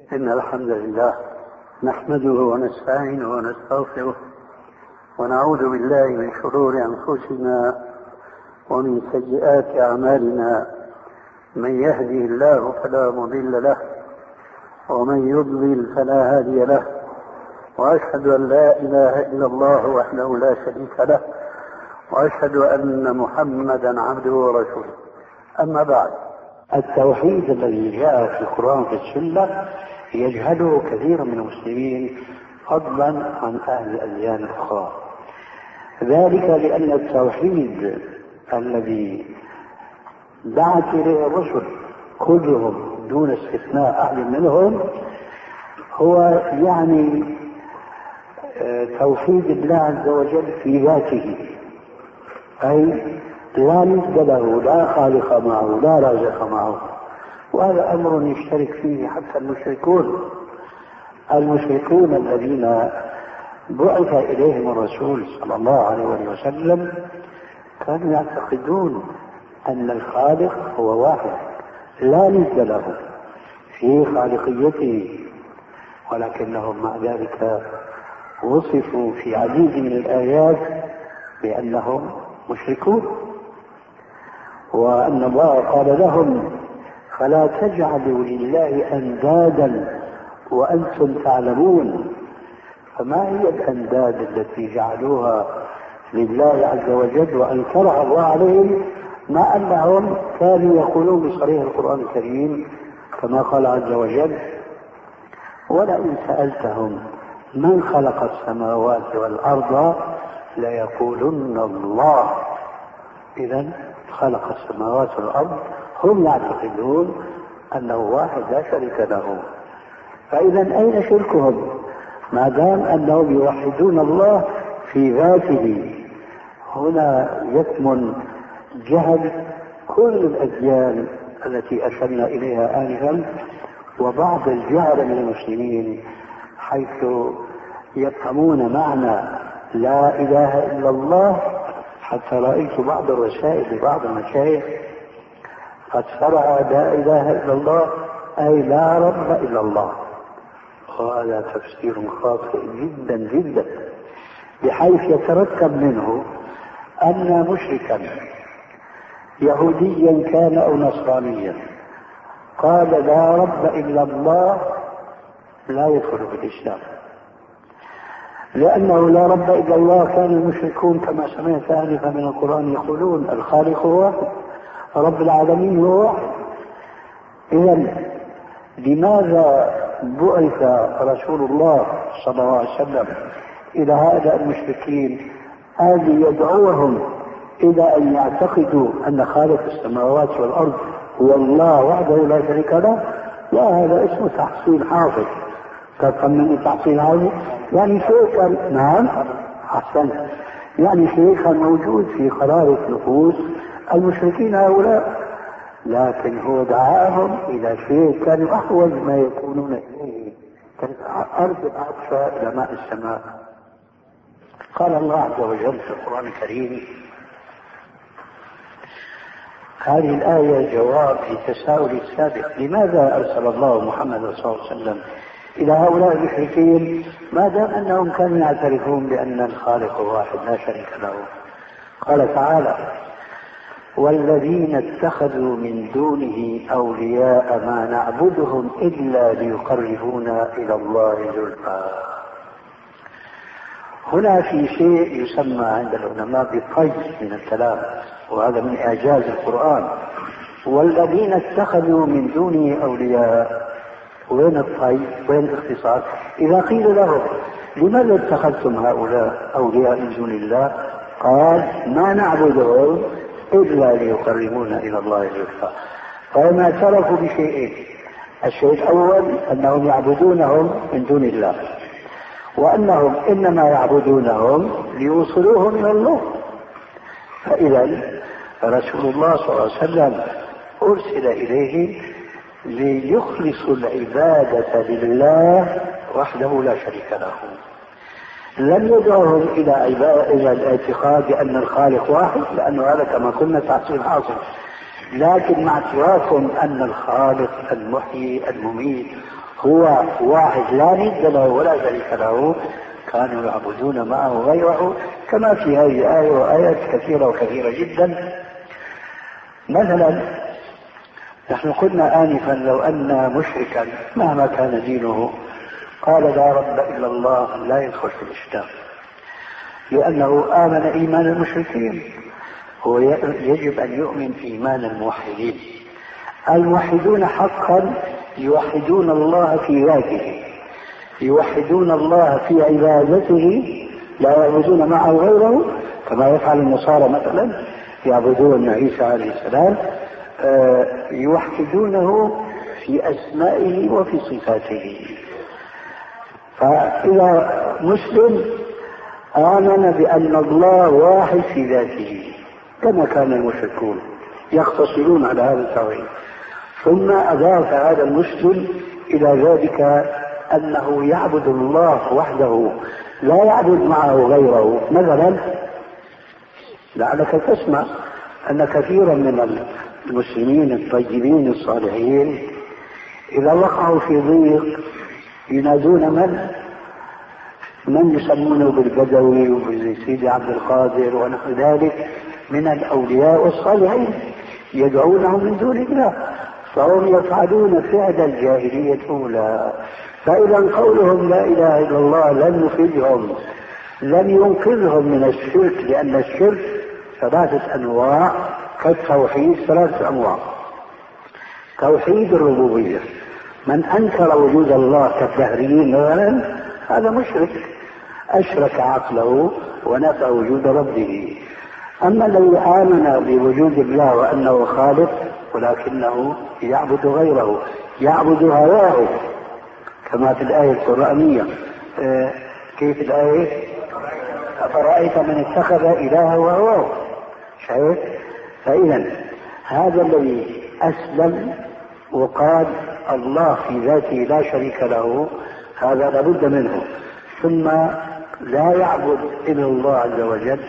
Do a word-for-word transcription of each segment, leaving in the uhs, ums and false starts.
إن الحمد لله نحمده ونستعينه ونستغفره ونعوذ بالله من شرور أنفسنا ومن سيئات أعمالنا. من يهدي الله فلا مضل له ومن يضلل فلا هادي له، وأشهد أن لا إله إلا الله وحده لا شريك له، وأشهد أن محمدا عبده ورسوله. أما بعد، التوحيد الذي جاء في القرآن في السنة يجهله كثير من المسلمين فضلا عن أهل الأديان الأخرى، ذلك لأن التوحيد الذي دعت إليه الرسل كلهم دون استثناء أحد منهم هو يعني توحيد الله عز وجل في ذاته، أي لا ند له، لا خالق معه، لا رازق معه. وهذا أمر يشترك فيه حتى المشركون المشركون الذين بعث إليهم الرسول صلى الله عليه وسلم كانوا يعتقدون أن الخالق هو واحد لا ند له في خالقيته، ولكنهم مع ذلك وصفوا في عديد من الآيات بأنهم مشركون، وأن الله قال لهم: فلا تجعلوا لله أندادا وأنتم تعلمون. فما هي الأنداد التي جعلوها لله عز وجل وأنكرها الله عليهم، مع أنهم كانوا يقولون بصريح القرآن الكريم كما قال عز وجل: ولئن سألتهم من خلق السماوات والأرض ليقولن الله. إذن خلق السماوات والأرض، هم يعتقدون أنه واحد لا شريك له. فإذا أين شركهم ما دام أنهم يوحدون الله في ذاته؟ هنا يكمن جهل كل الأديان التي أشرنا إليها آنفا، وبعض الجهل من المسلمين حيث يفهمون معنى لا إله إلا الله، حتى رأيت بعض الرسائل لبعض المشايخ قد شرع لا إله إلا الله أي لا رب إلا الله، وهذا تفسير خاطئ جدا جدا، بحيث يتركب منه أن مشركا يهوديا كان أو نصرانيا قال لا رب إلا الله لا يدخل في الإسلام، لأنه لا رب إلا الله كان المشركون كما سمعت آنفا من القرآن يقولون الخالق هو واحد، رب العالمين هو واحد. إذن لماذا بعث رسول الله صلى الله عليه وسلم إلى هؤلاء المشركين الذي يدعوهم إلى أن يعتقدوا أن خالق السماوات والأرض هو الله وحده لا شريك له؟ لا، هذا اسمه تحصيل حاصل. تفهم مني تحصيل حاصل؟ يعني شيخا، نعم أحسن، يعني شيخا موجود في خرائط نفوس المشركين هؤلاء، لكن هو دعاهم إلى شيء كان أحوج ما يكونون إليه، كانت أرض العطشة إلى ماء السماء. قال الله عز وجل في القرآن الكريم، هذه الآية جواب لتساؤل السابق: لماذا أرسل الله محمد صلى الله عليه وسلم إلى هؤلاء المشركين ما دام أنهم كانوا يعترفون بأن الخالق واحد لا شريك له؟ قال تعالى: والذين اتخذوا من دونه أولياء ما نعبدهم إلا ليقربونا إلى الله زلفى. هنا في شيء يسمى عند العلماء بالطي من الكلام، وهذا من إعجاز القرآن. والذين اتخذوا من دونه أولياء، وين الطي؟ وين الاختصاص؟ إذا قيل لهم لماذا اتخذتم هؤلاء أولياء من دون الله؟ قال: ما نعبدهم إلا ليقربونا إلى الله زلفى. فهم اعترفوا بشيئين: الشيء الأول أنهم يعبدونهم من دون الله، وأنهم إنما يعبدونهم ليوصلوهم إلى الله. فإذا رسول الله صلى الله عليه وسلم أرسل إليه ليخلصوا العبادة لله وحده لا شريك له. لم يدعوهم إلى إلى الاعتقاد بأن الخالق واحد، لأنه هذا كما قلنا تحصيل حاصل، لكن مع اعترافهم أن الخالق المحيي المميت هو واحد لا ند له ولا شريك له، كانوا يعبدون معه غيره، كما في هذه الآية وآيات كثيرة وكثيرة جدا. مثلا نحن قلنا آنفا لو أن مشركا مهما كان دينه قال لا رب إلا الله لا يدخل في الإسلام، لأنه آمن إيمان المشركين. هو يجب أن يؤمن إيمان الموحدين. الموحدون حقا يوحدون الله في ذاته، يوحدون الله في عبادته، لا يعبدون معه غيره كما يفعل النصارى مثلا، يعبدون عيسى عليه السلام، يوحدونه في أسمائه وفي صفاته. فإذا مسلم آمن بأن الله واحد في ذاته كما كان المشركون يقتصرون على هذا التوحيد، ثم أضاف هذا المسلم إلى ذلك أنه يعبد الله وحده لا يعبد معه غيره. مثلا لعلك تسمع أن كثيرا من المسلمين الطيبين الصالحين إذا وقعوا في ضيق ينادون من من يسمونه بالبدوي وبالسيد عبد القادر ونحو ذلك من الأولياء والصالحين، يدعونهم من دون الله، فهم يفعلون فعل الجاهلية الأولى. فإذا قولهم لا إله إلا الله لن يفيدهم، لن ينقذهم من الشرك، لأن الشرك ثلاثة أنواع كالتوحيد ثلاثة أنواع. توحيد الربوبية، من أنكر وجود الله كالدهريين مثلا هذا مشرك، أشرك عقله ونفى وجود ربه. أما الذي آمن بوجود الله وأنه خالق ولكنه يعبد غيره، يعبد هواه كما في الآية القرآنية. آه كيف الآية؟ أفرأيت من اتخذ إلهه وهواه. شايف؟ فإذا هذا الذي أسلم وقال الله في ذاته لا شريك له، هذا لابد منه. ثم لا يعبد إلا الله عز وجل،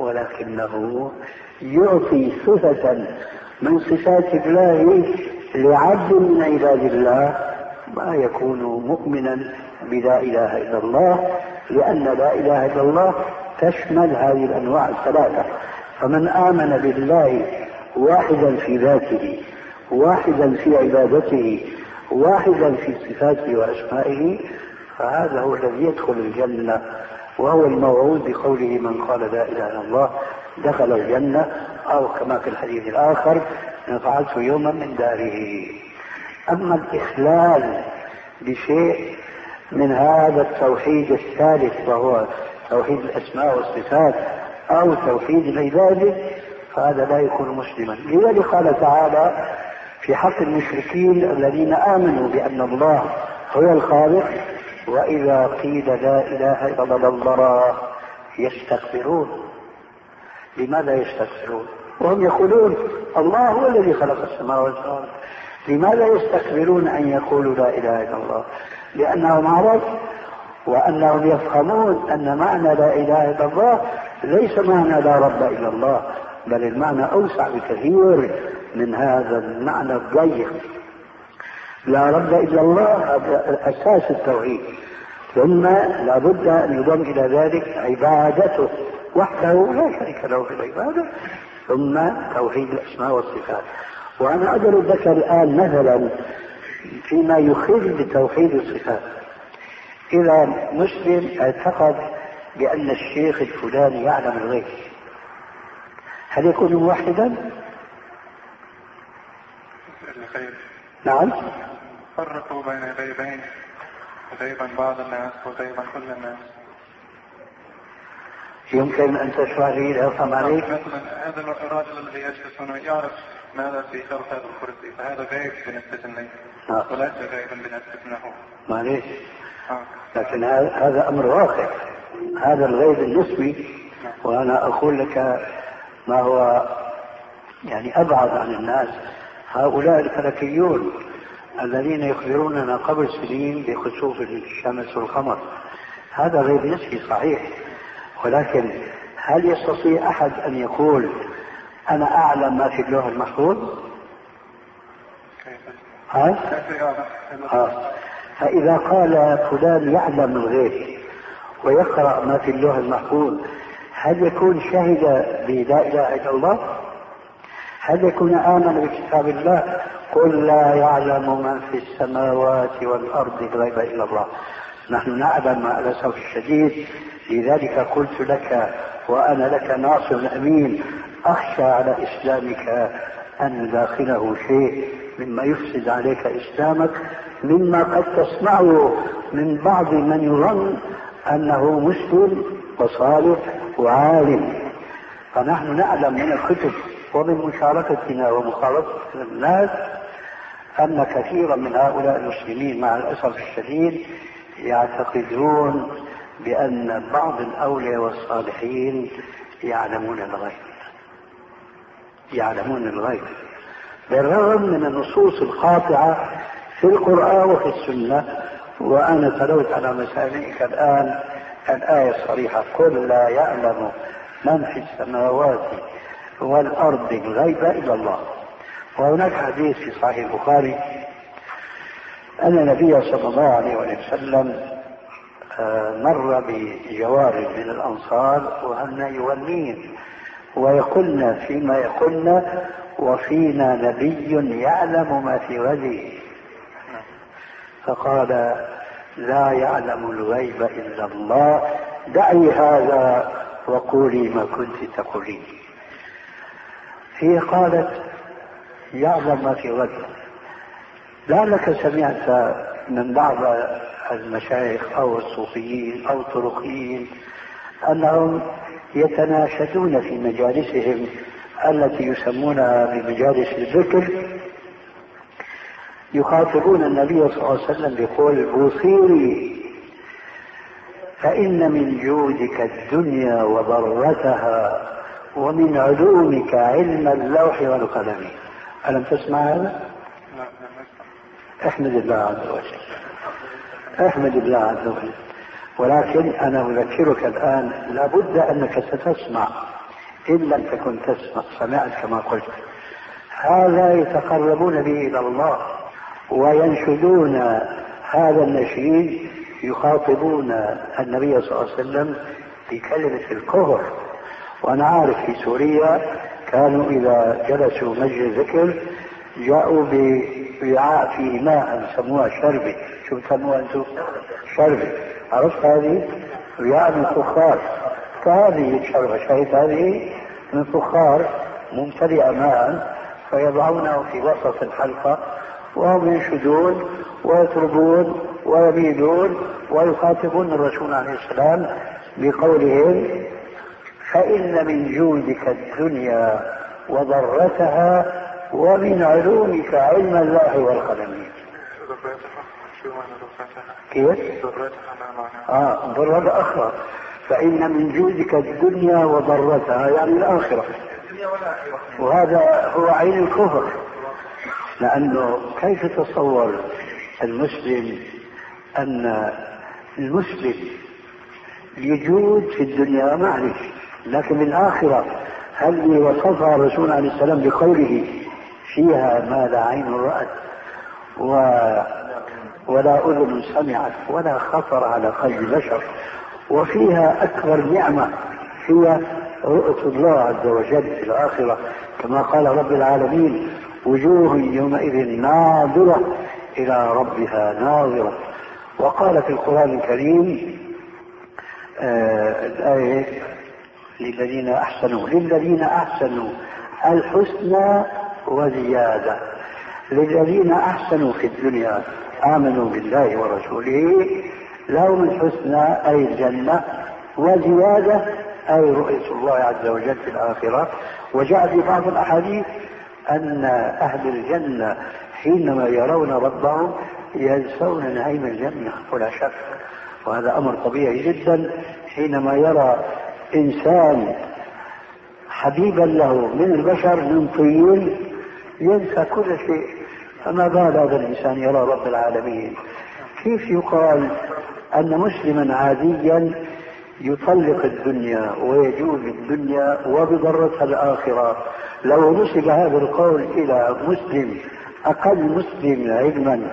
ولكنه يعطي صفة من صفات الله لعبد من عباد الله، ما يكون مؤمنا بلا إله إلا الله، لأن لا إله إلا الله تشمل هذه الأنواع الثلاثة. فمن آمن بالله واحدا في ذاته، واحدا في عبادته، واحدا في صفاته وأسمائه، فهذا هو الذي يدخل الجنة، وهو الموعود بقوله من قال لا إله إلا الله دخل الجنة، أو كما في الحديث الآخر إن فعلت يوما من داره. أما الإخلال بشيء من هذا التوحيد الثالث وهو توحيد الأسماء والصفات أو توحيد العبادة، فهذا لا يكون مسلما. لذلك قال تعالى في حق المشركين الذين آمنوا بأن الله هو الخالق وإذا قيل لا إله إلا الله يستكبرون. لماذا يستكبرون وهم يقولون الله هو الذي خلق السماوات والأرض؟ لماذا يستكبرون أن يقولوا لا إله إلا الله؟ لأنهم عرب وأنهم يفهمون أن معنى لا إله إلا الله ليس معنى لا رب إلا الله، بل المعنى أوسع بكثير من هذا المعنى الضيق. لا رب إلا الله هذا أساس التوحيد، ثم لابد أن يضم إلى ذلك عبادته وحده لا شريك له في العبادة، ثم توحيد الأسماء والصفات. وأنا أضرب لك الآن مثلا فيما يخل بتوحيد الصفات. إذا مسلم اعتقد بأن الشيخ الفلاني يعلم الغيب، هل يكون موحدا؟ نعم. فرقوا بين غيبين، غيبا بعض الناس وغيبا كل الناس. يمكن أن تشرح لي لأفهم عليك؟ مثلا هذا الرجل الذي يجلس هنا يعرف ماذا في خلف هذا الكرسي، فهذا غيب بالنسبة لي وليس غيبا بالنسبة له. معليش، لكن هذا أمر واقع، هذا الغيب النسبي. وأنا أقول لك ما هو يعني أبعد عن الناس، هؤلاء الفلكيون الذين يخبروننا قبل سنين بخسوف الشمس والقمر، هذا غيب نسبي صحيح، ولكن هل يستطيع أحد أن يقول أنا أعلم ما في اللوح المحفوظ؟ ها؟ ها؟ فإذا قال فلان يعلم الغيب ويقرأ ما في اللوح المحفوظ، هل يكون شهد بلا إله إلا الله؟ هل يكون آمن بكتاب الله؟ قل لا يعلم من في السماوات والأرض الغيب إلا الله. نحن نعلم مع الأسف الشديد، لذلك قلت لك وأنا لك ناصر أمين، أخشى على إسلامك أن يداخله شيء مما يفسد عليك إسلامك، مما قد تسمعه من بعض من يظن أنه مسلم وصالح وعالم. فنحن نعلم من الكتب ومن مشاركتنا ومخالطة الناس أن كثيرا من هؤلاء المسلمين مع الأسف الشديد يعتقدون بأن بعض الأولياء والصالحين يعلمون الغيب يعلمون الغيب بالرغم من النصوص القاطعة في القرآن وفي السنة. وأنا تلوت على مسامعك الآن الآية الصريحة: قل لا يعلم من في السماوات والأرض الغيب إلا الله. وهناك حديث في صحيح البخاري أن النبي صلى الله عليه وسلم مر بجوار من الأنصار وهن يولين ويقولن فيما يقولن: وفينا نبي يعلم ما في غد. فقال: لا يعلم الغيب إلا الله، دعي هذا وقولي ما كنت تقولين. هي قالت: يعلم ما في غد. لعلك سمعت من بعض المشايخ أو الصوفيين أو الطرقيين أنهم يتناشدون في مجالسهم التي يسمونها بمجالس الذكر، يخاطبون النبي صلى الله عليه وسلم بقول: بوصيري فإن من جودك الدنيا وضرتها ومن علومك علم اللوح والقلم. ألم تسمع هذا؟ احمد الله عز وجل، احمد الله عز وجل. ولكن أنا أذكرك الآن لابد أنك ستسمع، إن لم تكن تسمع سمعت كما قلت. هذا يتقربون به إلى الله وينشدون هذا النشيد، يخاطبون النبي صلى الله عليه وسلم بكلمة الكفر. وأنا عارف في سوريا كانوا إذا جلسوا مجلس ذكر جاءوا بوعاء فيه ماء سموها شربة. شو بتسموها أنتم؟ شربة. عرفت هذه؟ وعاء من فخار كهذه الشربة، شايف هذه من فخار ممتلئة ماء، فيضعونه في وسط الحلقة وهم ينشدون ويطربون ويبيدون ويخاطبون الرسول عليه السلام بقولهم: فإن من جودك الدنيا وضرتها ومن علومك علم الله والقلم. كيف؟ آه ضرتها أخرى. فإن من جودك الدنيا وضرتها يعني الآخرة، وهذا هو عين الكفر. لأنه كيف تصور المسلم أن المسلم يجود في الدنيا معلش، لكن الآخرة هل وصفها الرسول عليه السلام بقوله: فيها ما لا عين رأت و... ولا أذن سمعت ولا خطر على قلب بشر، وفيها أكبر نعمة هي رؤية الله عز وجل في الآخرة، كما قال رب العالمين: وجوه يومئذ ناظرة إلى ربها ناظرة. وقال في القرآن الكريم آه الآية: للذين أحسنوا للذين أحسنوا الحسنى وزيادة. للذين أحسنوا في الدنيا آمنوا بالله ورسوله لهم الحسنى أي الجنة، وزيادة أي رؤية الله عز وجل في الآخرة. وجاء في بعض الأحاديث أن أهل الجنة حينما يرون ربهم ينسون نعيم الجنة ولا شك، وهذا أمر طبيعي جدا. حينما يرى إنسان حبيبا له من البشر من طين ينسى كل شيء، فما بال هذا الإنسان يرى رب العالمين؟ كيف يقال أن مسلما عاديا يطلق الدنيا ويجوز الدنيا وبضرتها الآخرة؟ لو نسب هذا القول إلى مسلم أقل مسلم علما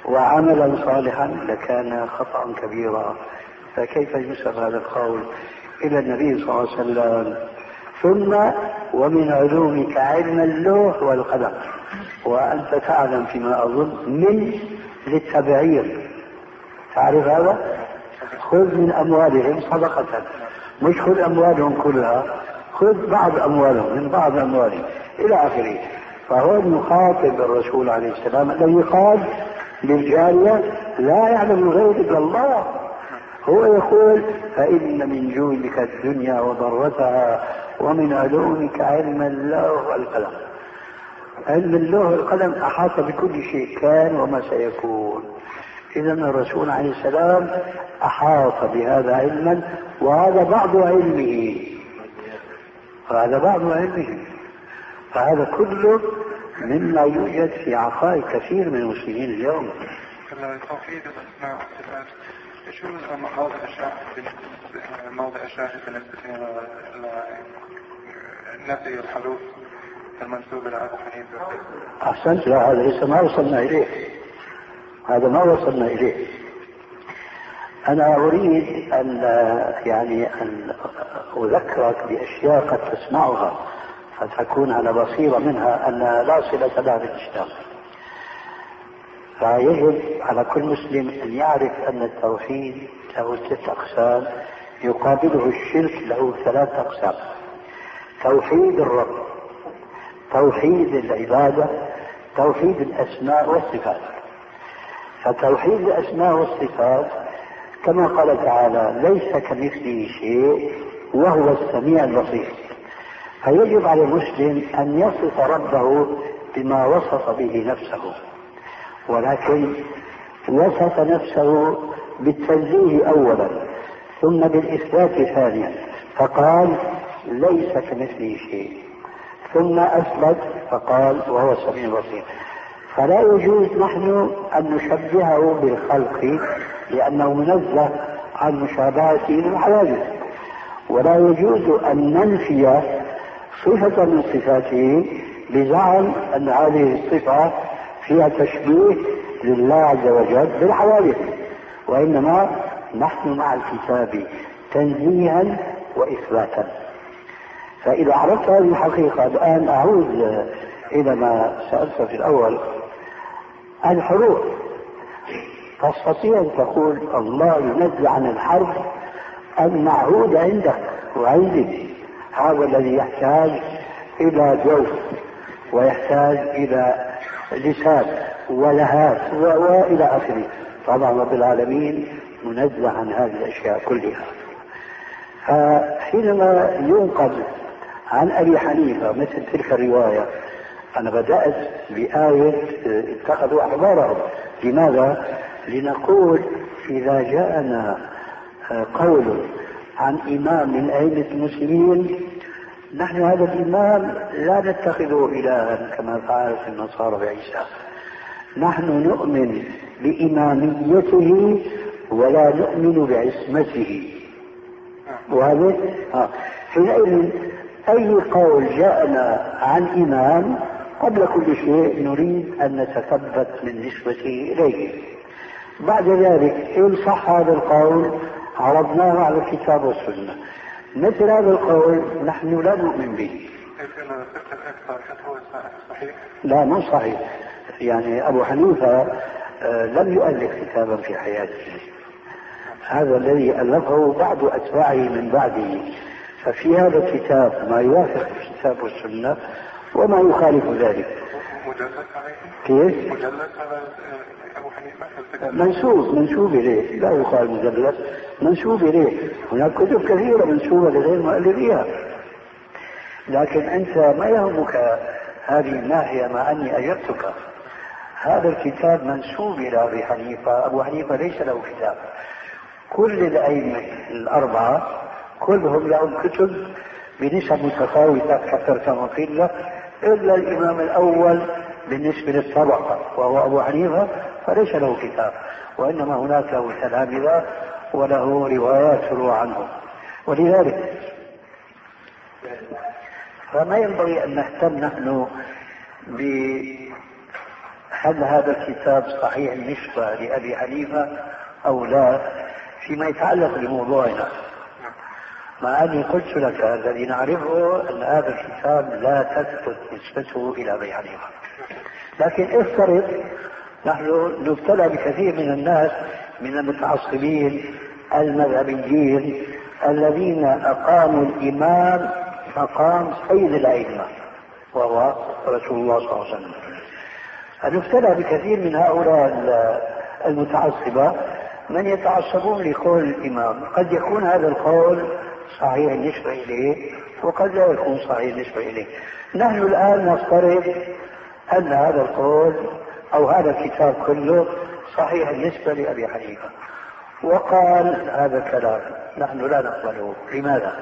وعملا صالحا لكان خطأ كبيرا. فكيف ينسب هذا القول إلى النبي صلى الله عليه وسلم؟ ثم ومن علومك علم اللوح والقلم، وأنت تعلم فيما أظن من للتبعير، تعرف هذا؟ خذ من أموالهم صدقة، مش خذ أموالهم كلها، خذ بعض أموالهم من بعض أموالهم إلى آخره. فهو يخاطب الرسول عليه السلام الذي قال للجارية لا يعلم الغيب إلا الله، هو يقول فإن من جودك الدنيا وضرتها ومن علومك علم اللوح والقلم. علم اللوح والقلم أحاط بكل شيء كان وما سيكون. إذا الرسول عليه السلام أحاط بهذا علما، وهذا بعض علمه، وهذا بعض علمه. فهذا كله مما يوجد في عقائد كثير من المسلمين اليوم. توحيد الأسماء والصفات، شو موضع الشاهد موضع الشاهد بالنسبة لنفي الحدوث المنسوب إلى أبو حنيفة؟ أحسنت. لا، هذا لسه ما وصلنا إليه، هذا ما وصلنا إليه. أنا أريد أن يعني أن أذكرك بأشياء قد تسمعها فتكون على بصيرة منها أن لا صلة لها بالإسلام. فيجب على كل مسلم أن يعرف أن التوحيد له ست أقسام، يقابله الشرك له ثلاث أقسام: توحيد الرب، توحيد العبادة، توحيد الأسماء والصفات. فتوحيد الأسماء والصفات كما قال تعالى ليس كمثله شيء وهو السميع البصير. فيجب على المسلم أن يصف ربه بما وصف به نفسه، ولكن وصف نفسه بالتنزيه أولا ثم بالإثبات ثانيا، فقال ليس كمثله شيء، ثم أثبت فقال وهو السميع البصير. فلا يجوز نحن أن نشبهه بالخلق لأنه منزه عن مشابهته للحوادث، ولا يجوز أن ننفي صفة من صفاته بزعم أن هذه الصفة فيها تشبيه لله عز وجل بالحوادث، وإنما نحن مع الكتاب تنزيها وإثباتا. فإذا عرفت هذه الحقيقة، الآن أعود إلى ما سألت في الأول. الحروف تستطيع أن تقول الله ينزه عن الحرف المعهود عندك وعندك، هذا الذي يحتاج إلى جوف ويحتاج إلى لسان ولهات وإلى آخره. طبعا رب العالمين منزه عن هذه الأشياء كلها. فحينما ينقل عن أبي حنيفة مثل تلك الرواية، أنا بدأت بآية اتخذوا أحبارهم. لماذا؟ لنقول إذا جاءنا قول عن إمام من أئمة المسلمين، نحن هذا الإمام لا نتخذه إلها كما فعلت النصارى بعيسى، نحن نؤمن بإماميته ولا نؤمن بعصمته. وهذا حينئذ أي قول جاءنا عن إمام قبل كل شيء نريد أن نتثبت من نسبته إليه. بعد ذلك إن صح هذا القول عرضناه على الكتاب والسنة. مثل هذا القول نحن لا نؤمن به. لا، مو صحيح. يعني أبو حنيفة لم يؤلف كتابا في حياته، هذا الذي ألفه بعض أتباعه من بعده. ففي هذا الكتاب ما يوافق الكتاب والسنة وما يخالف ذلك. مجلد عليه؟ كيف؟ مجلد على أبو حنيفة؟ منسوب منسوب إليه، لا يقال مجلد، منسوب إليه. هناك كتب كثيرة منسوبة لغير مؤلفيها، لكن أنت ما يهمك هذه الناحية مع أني أجبتك. هذا الكتاب منسوب إلى أبي حنيفة، أبو حنيفة ليس له كتاب. كل الأئمة الأربعة كلهم لهم كتب بنسب متفاوتة كثر كما قيل، إلا الإمام الأول بالنسبة للطبقة وهو أبو حنيفة فليس له كتاب، وإنما هناك له تلامذة وله روايات تروى عنه. ولذلك فما ينبغي أن نهتم نحن هل هذا الكتاب صحيح النسبة لأبي حنيفة أو لا فيما يتعلق بموضوعنا؟ مع أني قلت لك الذي نعرفه أن هذا الكتاب لا تثبت نسبته إلى أبي حنيفة، لكن افترض نحن نبتلى بكثير من الناس من المتعصبين المذهبيين الذين أقاموا الإمام مقام سيد الأئمة وهو رسول الله صلى الله عليه وسلم. نبتلى بكثير من هؤلاء المتعصبة من يتعصبون لقول الإمام، قد يكون هذا القول صحيح النسبة إليه وقد لا يكون صحيح النسبة إليه. نحن الآن نفترض أن هذا القول أو هذا الكتاب كله صحيح النسبة لأبي حنيفة، وقال هذا الكلام، نحن لا نقبله. لماذا؟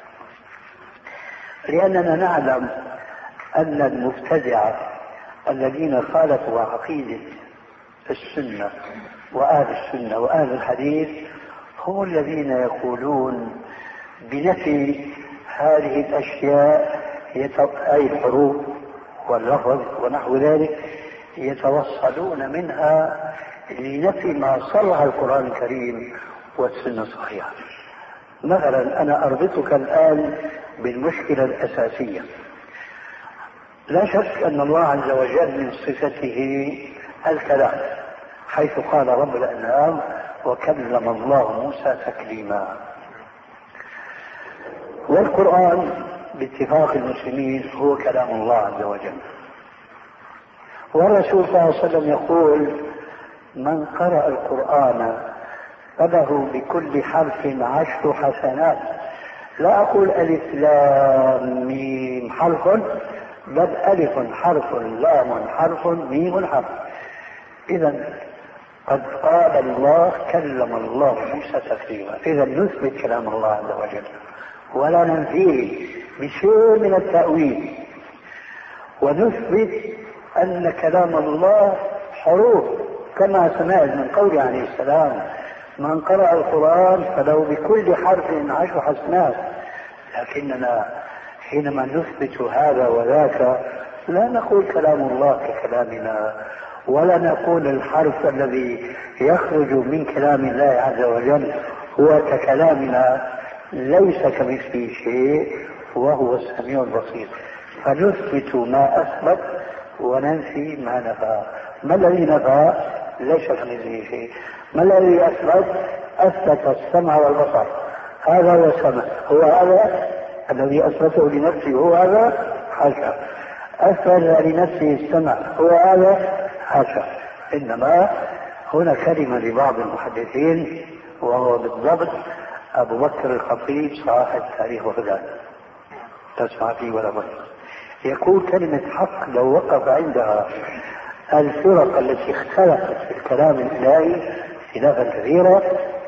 لأننا نعلم أن المبتدعة الذين خالفوا عقيدة السنة وأهل السنة وأهل الحديث هم الذين يقولون بنفي هذه الأشياء، أي الحروف واللفظ ونحو ذلك، يتوصلون منها لنفي ما صرح القرآن الكريم والسنة الصحيحة. مثلا أنا أربطك الآن بالمشكلة الأساسية. لا شك أن الله عز وجل من صفته الكلام، حيث قال رب الأنعام وكلم الله موسى تكليما. والقرآن باتفاق المسلمين هو كلام الله عز وجل. والرسول صلى الله عليه وسلم يقول من قرأ القرآن فله بكل حرف عشر حسنات. لا أقول ألف لام ميم حرف، بل ألف حرف لام حرف ميم حرف. إذا قد قال الله كلم الله موسى تكليما. إذا نثبت كلام الله عز وجل ولا ننفيه بشيء من التأويل، ونثبت أن كلام الله حروف كما سمعت من قول عليه السلام من قرأ القرآن فلو بكل حرف عشر حسنات. لكننا حينما نثبت هذا وذاك لا نقول كلام الله ككلامنا، ولا نقول الحرف الذي يخرج من كلام الله عز وجل هو ككلامنا، ليس كمثله شيء وهو السميع البصير. فنثبت ما أثبت وننفي ما نفى. ما الذي نفى؟ ليس كمثله شيء. ما الذي أثبت؟ أثبت السمع والبصر. هذا هو السمع، هو هذا الذي أثبته لنفسه، هو هذا حاشا. أثبت لنفسه السمع، هو هذا حاشا. إنما هنا كلمة لبعض المحدثين وهو بالضبط أبو بكر الخطيب صاحب تاريخ بغداد، تسمع فيه ولا بد. يقول كلمة حق لو وقف عندها الفرق التي اختلفت في الكلام الإلهي خلافا كثيرا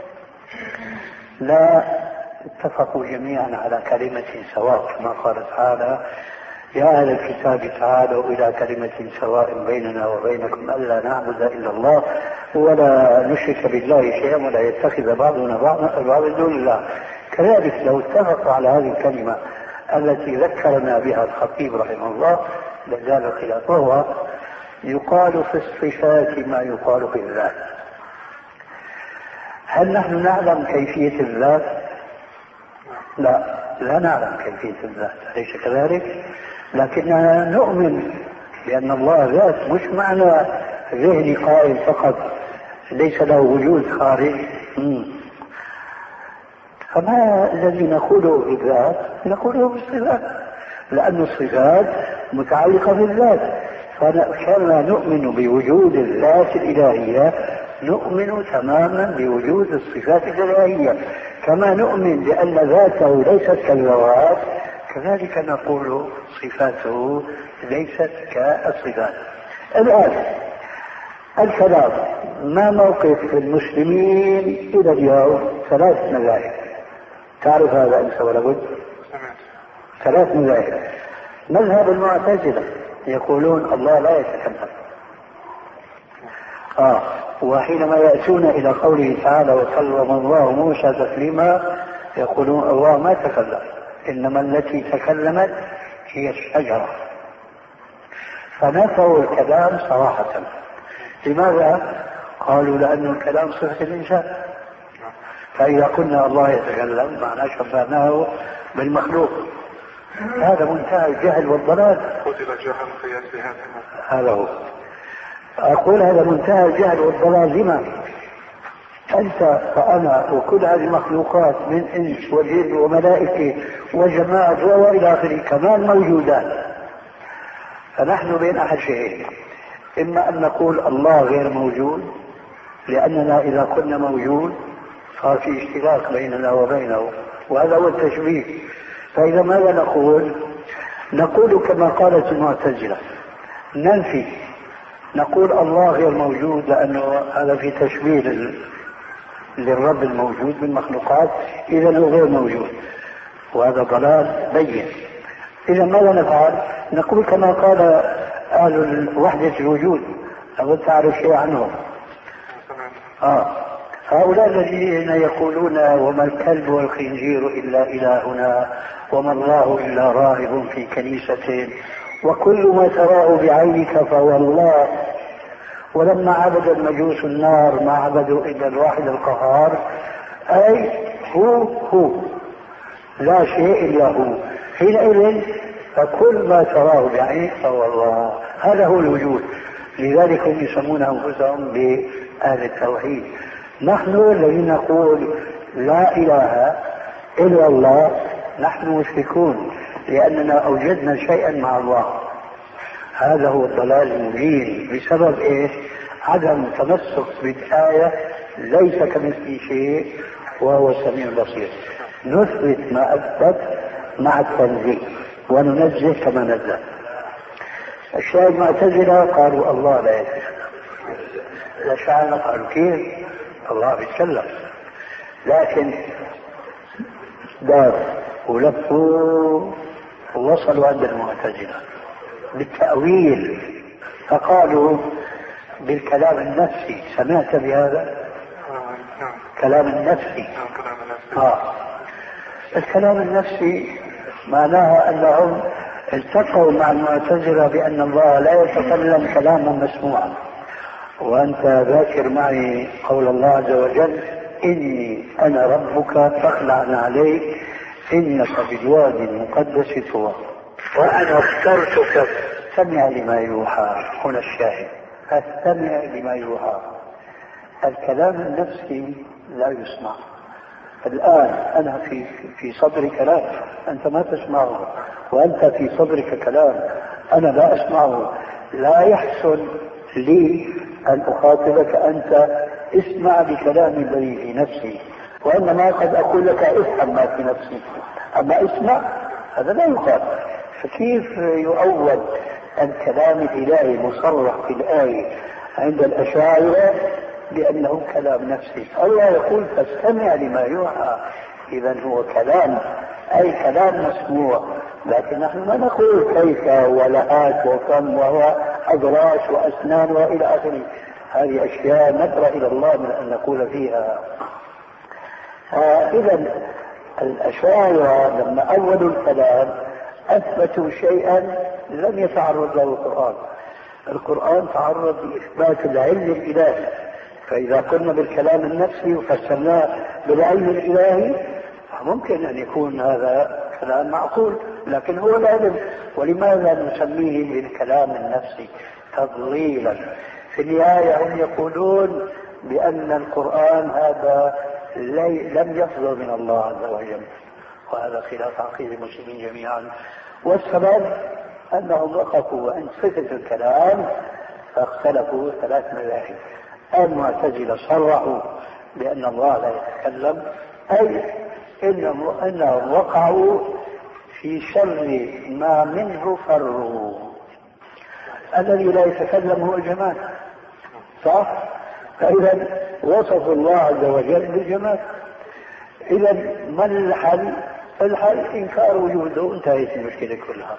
لا اتفقوا جميعا على كلمة سواء، كما قال تعالى يا أهل الكتاب تعالوا إلى كلمة سواء بيننا وبينكم ألا نعبد إلا الله ولا نشرك بالله شيئا ولا يتخذ بعضنا بعضا من دون الله. كذلك لو اتفقوا على هذه الكلمة التي ذكرنا بها الخطيب رحمه الله لزال الخلاف. وهو يقال في الصفات ما يقال في الذات. هل نحن نعلم كيفية الذات؟ لا، لا نعلم كيفية الذات، أليس كذلك؟ لكننا نؤمن بأن الله ذات، مش معنى ذهني قائل فقط ليس له وجود خارج. فما الذي نقوله بالذات نقوله بالصفات، لأن الصفات متعلقة بالذات. فكما نؤمن بوجود الذات الإلهية نؤمن تماما بوجود الصفات الإلهية. كما نؤمن بأن ذاته ليست كالذوات كذلك نقول صفاته ليست كالصفات. الآن الكلام ما موقف المسلمين إلى اليوم؟ ثلاث مذاهب. تعرف هذا أنت ولا بد؟ ثلاث مذاهب. مذهب المعتزلة يقولون الله لا يتكلم. آه وحينما يأتون إلى قوله تعالى وكلم الله موسى تكليما يقولون الله ما تكلم، إنما التي تكلمت هي الشجرة. فنفوا الكلام صراحة لماذا؟ قالوا لأن الكلام صفة الإنسان، فإذا قلنا الله يتكلم معناه شبهناه بالمخلوق. هذا منتهى الجهل والضلال. قتل الجهل قياس بهذا. هذا هو. أقول هذا منتهى الجهل والضلال. لما؟ أنت وأنا وكل هذه المخلوقات من إنس وجن وملائكة وجماعة وإلى آخره كمان موجودات. فنحن بين أحد شيئين، إما أن نقول الله غير موجود لأننا إذا قلنا موجود صار في اشتراك بيننا وبينه، وهذا هو التشبيه. فإذا ماذا نقول؟ نقول كما قالت المعتزلة، ننفي، نقول الله غير موجود لأنه هذا في تشبيه للرب الموجود بالمخلوقات، إذا هو غير موجود، وهذا ضلال بين. إذا ماذا نفعل؟ نقول كما قال أهل وحدة الوجود، لو تعرف شيء عنهم. آه. هؤلاء الذين يقولون وما الكلب والخنزير إلا إلهنا وما الله إلا راهب في كنيسة وكل ما تراه بعينك فهو الله، ولما عبد المجوس النار ما عبدوا إلا الواحد القهار، أي هو هو لا شيء إلا هو، حينئذ فكل ما تراه بعينك فهو الله. هذا هو الوجود. لذلك هم يسمون أنفسهم بأهل التوحيد. نحن الذين نقول لا إله إلا الله نحن مشركون، لأننا أوجدنا شيئا مع الله. هذا هو الضلال المبين. بسبب إيه؟ عدم تمسك بالآية ليس كمثله شيء وهو السميع البصير. نثبت ما أثبت مع التنزيه وننزه كما نزل. الشاعر المعتزلة قالوا الله لا يتكلم، الأشاعرة قالوا كيف الله يتكلم، لكن دار ولفوا ووصلوا عند المعتزلة بالتأويل، فقالوا بالكلام النفسي. سمعت بهذا؟ كلام النفسي. آه. الكلام النفسي معناها أنهم التقوا مع المعتزلة بأن الله لا يتكلم كلاما مسموعا. وأنت ذاكر معي قول الله عز وجل إني أنا ربك فاخلع عليك إنك بالوادي المقدس طوى وأنا اخترتك فاستمع لما يوحى. هنا الشاهد، فاستمع لما يوحى. الكلام النفسي لا يسمع. الآن أنا في في صدري كلام أنت ما تسمعه، وأنت في صدرك كلام أنا لا أسمعه. لا يحسن لي أن أخاطبك أنت اسمع بكلام الذي في نفسي، وإنما قد أقول لك افهم ما في نفسي، أما اسمع هذا لا يقال. فكيف يؤول الكلام الإلهي مصرح في الآية عند الأشاعرة بأنه كلام نفسي؟ الله يقول فاستمع لما يوحى، إذا هو كلام، أي كلام مسموع. لكن نحن ما نقول كيف ولهات وفم وهو أضراس وأسنان وإلى آخره. هذه أشياء نبرأ إلى الله من أن نقول فيها. آه إذا الأشاعرة لما أولوا الكلام أثبتوا شيئا لم يتعرض له القرآن. القرآن تعرض لإثبات العلم الإلهي، فإذا قلنا بالكلام النفسي وفسرناه بالعلم الإلهي ممكن أن يكون هذا كلام معقول، لكن هو العلم. ولماذا نسميه بالكلام النفسي؟ تضليلا. في النهاية هم يقولون بأن القرآن هذا لم يصدر من الله عز وجل، وهذا خلاف عقيدة المسلمين جميعا. والسبب أنهم وقفوا عند صفة الكلام فاختلفوا ثلاث مذاهب. المعتزلة صرحوا بأن الله لا يتكلم، أي إنهم, إنهم وقعوا في شر ما منه فروا. الذي لا يتكلم هو الجمال، صح؟ فإذا وصفوا الله عز وجل بالجمال. إذا ما الحل؟ الحل إنكار وجوده، انتهت المشكلة كلها.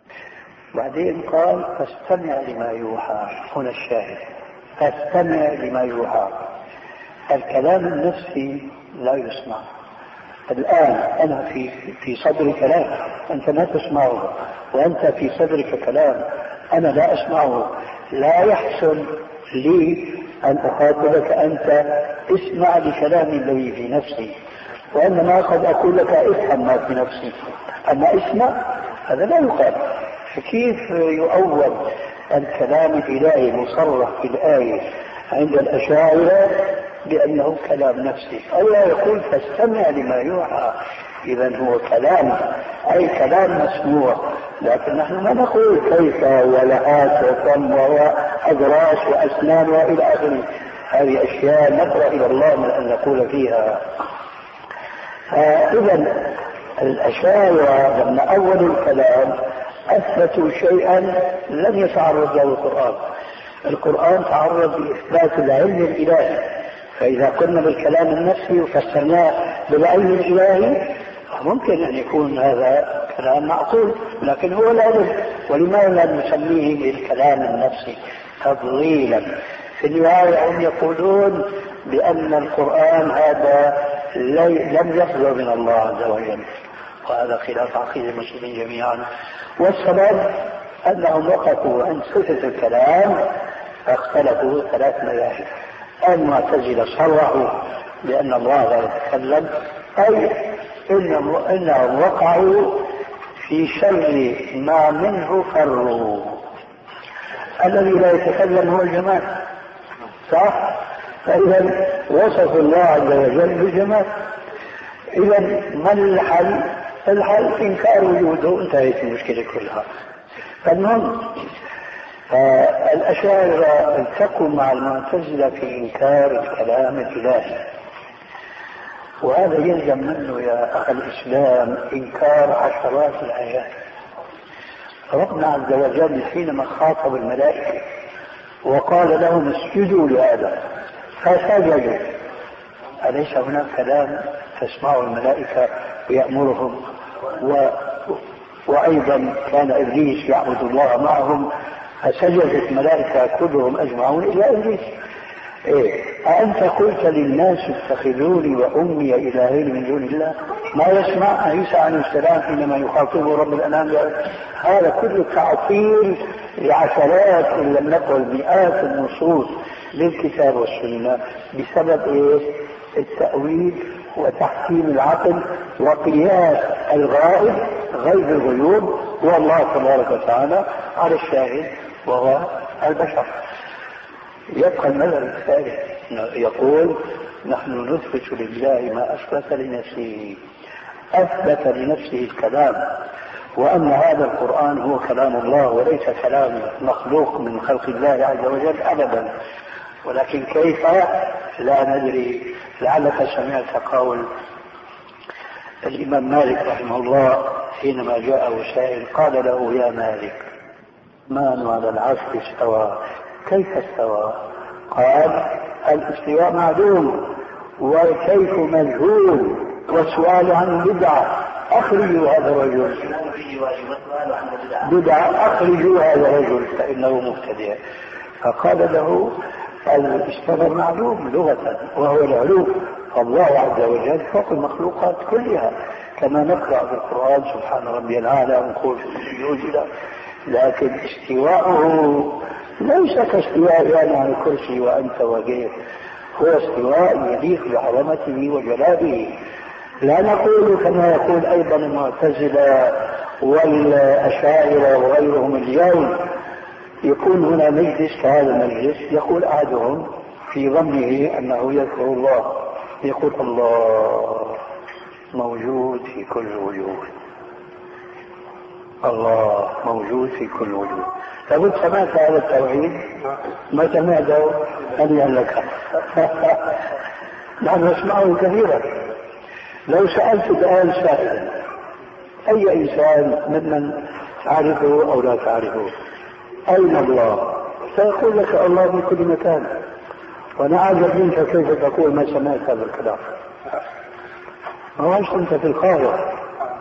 بعدين قال فاستمع لما يوحى. هنا الشاهد، فاستمع لما يوحى. الكلام النفسي لا يسمع. الآن أنا في في صدري كلام أنت لا تسمعه، وأنت في صدرك كلام أنا لا أسمعه. لا يحسن لي أن أخاطبك أنت اسمع لكلام الذي في نفسي، وإنما قد أقول لك افهم ما في نفسي، أما اسمع هذا لا يقال. فكيف يؤول الكلام الإلهي مصرح في الآية عند الأشاعرة بأنه كلام نفسي؟ الله يقول فاستمع لما يوحى، إذا هو كلام أي كلام مسموع، لكن نحن ما نقول كيف ولهات وفم وأدراس وأسنان وإلى آخره. هذه أشياء نقرأ إلى الله من أن نقول فيها. فإذا الأشاعرة لما أول الكلام أثبتوا شيئا لم يتعرض له القرآن. القرآن تعرض لإثبات العلم الإلهي، فإذا قلنا بالكلام النفسي وفسرناه بالعلم الإلهي ممكن أن يكون هذا كلام معقول، لكن هو العلم. ولماذا نسميه بالكلام النفسي تضليلا؟ في النهاية هم يقولون بأن القرآن هذا لم يصدر من الله عز وجل، وهذا خلاف عقيدة المسلمين جميعا. والسبب أنهم وقفوا عند صفة الكلام فاختلفوا ثلاث مذاهب. المعتزلة صرحوا بأن الله لا يتكلم، أي إنهم وقعوا في شر ما منه فروا. الذي لا يتكلم هو الجمال، صح؟ فإذا وصف الله عز وجل بالجمال. إذا ما الحل؟ الحل إنكار وجوده، انتهت المشكلة كلها. فالمهم الأشاعرة التقوا مع المعتزلة في إنكار الكلام الإلهي، وهذا يلزم منه يا أخي الإسلام إنكار عشرات الآيات. ربنا عز وجل حينما خاطب الملائكة وقال لهم اسجدوا لآدم فسجدوا، أليس هناك كلام تسمعه الملائكة ويأمرهم؟ و... وأيضا كان إبليس يعبد الله معهم فسجدت الملائكة كلهم أجمعون إلى إبليس. إيه؟ أأنت قلت للناس اتخذوني وأمي إلهين من دون الله؟ ما يسمع عيسى عليه السلام حينما يخاطبه رب الأنام؟ هذا كله تعطيل لعشرات إن لم نقل مئات النصوص للكتاب والسنة بسبب إيه؟ التأويل وتحكيم العقل وقياس الغائب غيب الغيوب والله تبارك وتعالى على الشاهد وهو البشر. يبقى المذهب الثالث يقول نحن نثبت لله ما أثبت لنفسه، أثبت لنفسه الكلام، وأن هذا القرآن هو كلام الله وليس كلام مخلوق من خلق الله عز وجل أبدا. ولكن كيف لا ندري. لعلك سمعت قول الإمام مالك رحمه الله حينما جاءه سائل قال له يا مالك من على العرش استوى كيف استوى؟ قال الاستواء معلوم والكيف مجهول والسؤال عن بدعة، أخرجوا هذا الرجل بدعة، أخرجوا هذا الرجل فإنه مبتدع. فقال له الاستواء معلوم لغة وهو العلو، فالله عز وجل فوق المخلوقات كلها كما نقرأ في القرآن سبحان ربي الأعلى ونقول في السجود، لكن استواءه ليس كاستواء يعني على الكرسي وأنت وغيره، هو استواء يليق بعظمته وجلاله. لا نقول كما يقول أيضا المعتزلة والأشاعرة وغيرهم اليوم يكون هنا مجلس كهذا المجلس يقول أحدهم في ظنه أنه يذكر الله يقول الله موجود في كل وجود، الله موجود في كل وجود. لابد سمعت هذا التوحيد؟ ما سمعته هنيئا لك. نحن نسمعه كثيرا. لو سألت الآن سائلا أي إنسان ممن تعرفه أو لا تعرفه أين الله؟ سيقول لك الله في كل مكان. وأنا أعجب منك كيف تقول ما سمعت هذا الكلام. ما هوش أنت في القاهرة؟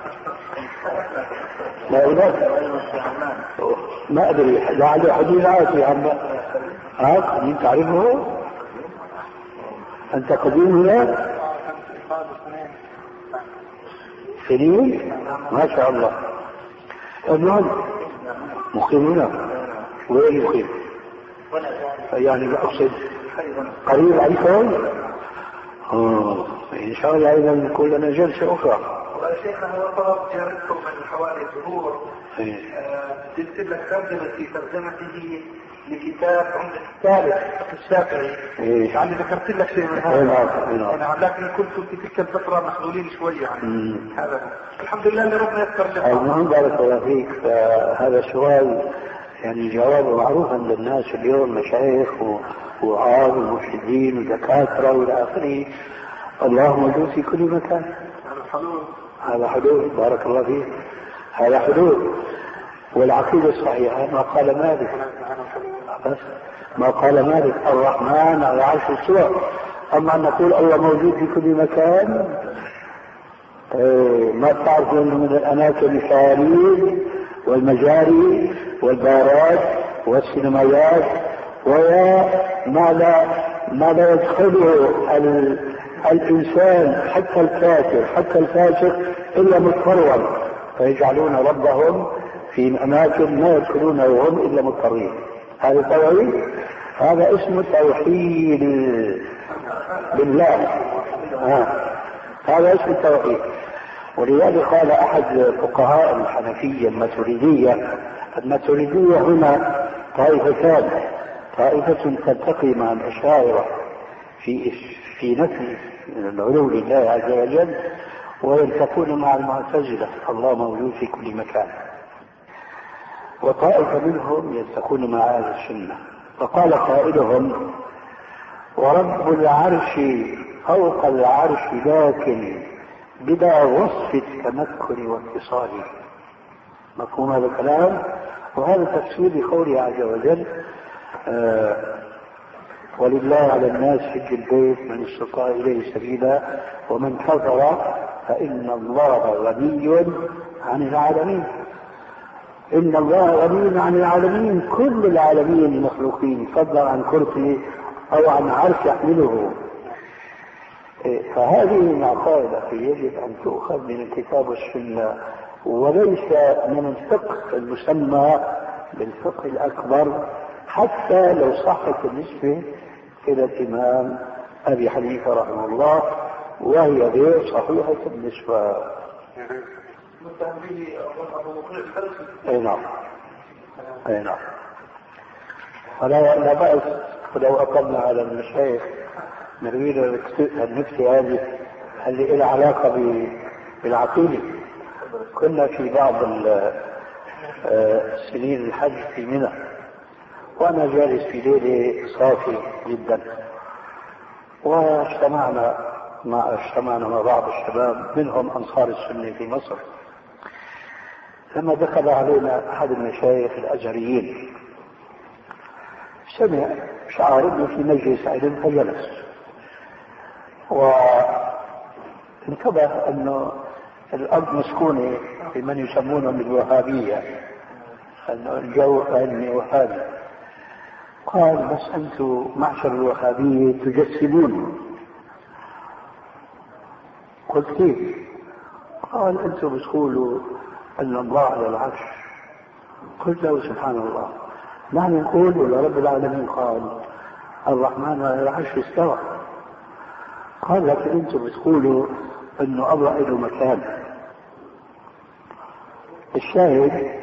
لا أولاك ما أدري لعل حديث عاتي عم عاك من تعرفه؟ أنت قديم هنا؟ سنين؟ ما شاء الله. المهم مقيم هنا. وين مقيم؟ يعني بقصد قريب عليكم؟ اه ان شاء الله اذا نكون لنا جلسه اخرى. شيخنا هو طلب زيارتكم من حوالي شهور. جبت لك ترجمه في ترجمته لكتاب عمدة الثالث الشافعي. يعني ذكرت لك شيء من هذا. نعم لكن كنت في تلك الفتره مشغولين شويه يعني. هذا الحمد لله اللي ربنا يذكر لنا. المهم بارك الله فيك. هذا السؤال يعني جوابه معروف عند الناس اليوم، مشايخ ووعاظ ومرشدين ودكاتره والى اخره. الله موجود في كل مكان. هذا حلول. هذا حلول بارك الله فيك. هذا حلول. والعقيدة الصحيحة ما قال مالك، بس ما قال مالك الرحمن على عرش استوى. أما أن نقول الله موجود في كل مكان، إيه ما تعرف أنه من الأماكن الشوارع والمجاري والبارات والسينمايات وما لا ما لا يدخله الإنسان حتى الكافر حتى الفاسق إلا متفرغ، فيجعلون ربهم في أماكن ما يدخلونها وهم إلا مضطرين. هذا توحيد، هذا اسمه توحيد بالله. آه. هذا اسمه التوحيد. ولذلك قال أحد فقهاء الحنفية الماتريدية، الماتريدية هنا طائفتان، طائفة تلتقي مع الأشاعرة في في نفي العلو لله عز وجل، ويلتقون مع المعتزلة الله موجود في كل مكان، وطائفة منهم يلتقون مع أهل السنة. فقال قائلهم ورب العرش فوق العرش لكن بلا وصف التمكن واتصال. مفهوم هذا الكلام؟ وهذا تفسير لقوله عز وجل آه ولله على الناس حج البيت من استطاع إليه سبيلا ومن كفر فإن الله غني عن العالمين. إن الله غني عن العالمين، كل العالمين المخلوقين، فضلا عن كرسي أو عن عرش يحمله. فهذه العقائد يجب أن تؤخذ من الكتاب والسنة وليس من الفقه المسمى بالفقه الأكبر، حتى لو صحت النسبة إلى الإمام أبي حنيفة رحمه الله، وهي غير صحيحة النسبة. اي نعم اي نعم. فلا لا بأس ولو أقمنا على المشايخ نريد النكتة هذه اللي لها علاقة بالعقيدة. كنا في بعض السنين الحج في منى، وأنا جالس في ليلة صافي جدا، واجتمعنا مع اجتمعنا مع بعض الشباب منهم أنصار السنة في مصر. لما دخل علينا أحد المشايخ الأزهريين سمع شعار ابنه في مجلس علم فجلس، وانتبه أنه الأرض مسكونة بمن يسمونهم بالوهابية، أنه الجو علمي وهابي. قال بس أنتم معشر الوهابية تجسمون. قلت كيف؟ قال أنتم بتقولوا أن الله على العرش. قلت له سبحان الله، نحن نقول ولا رب العالمين قال الرحمن على العرش استوى. قال لكن أنتم بتقولوا أنه الله له مكان. الشاهد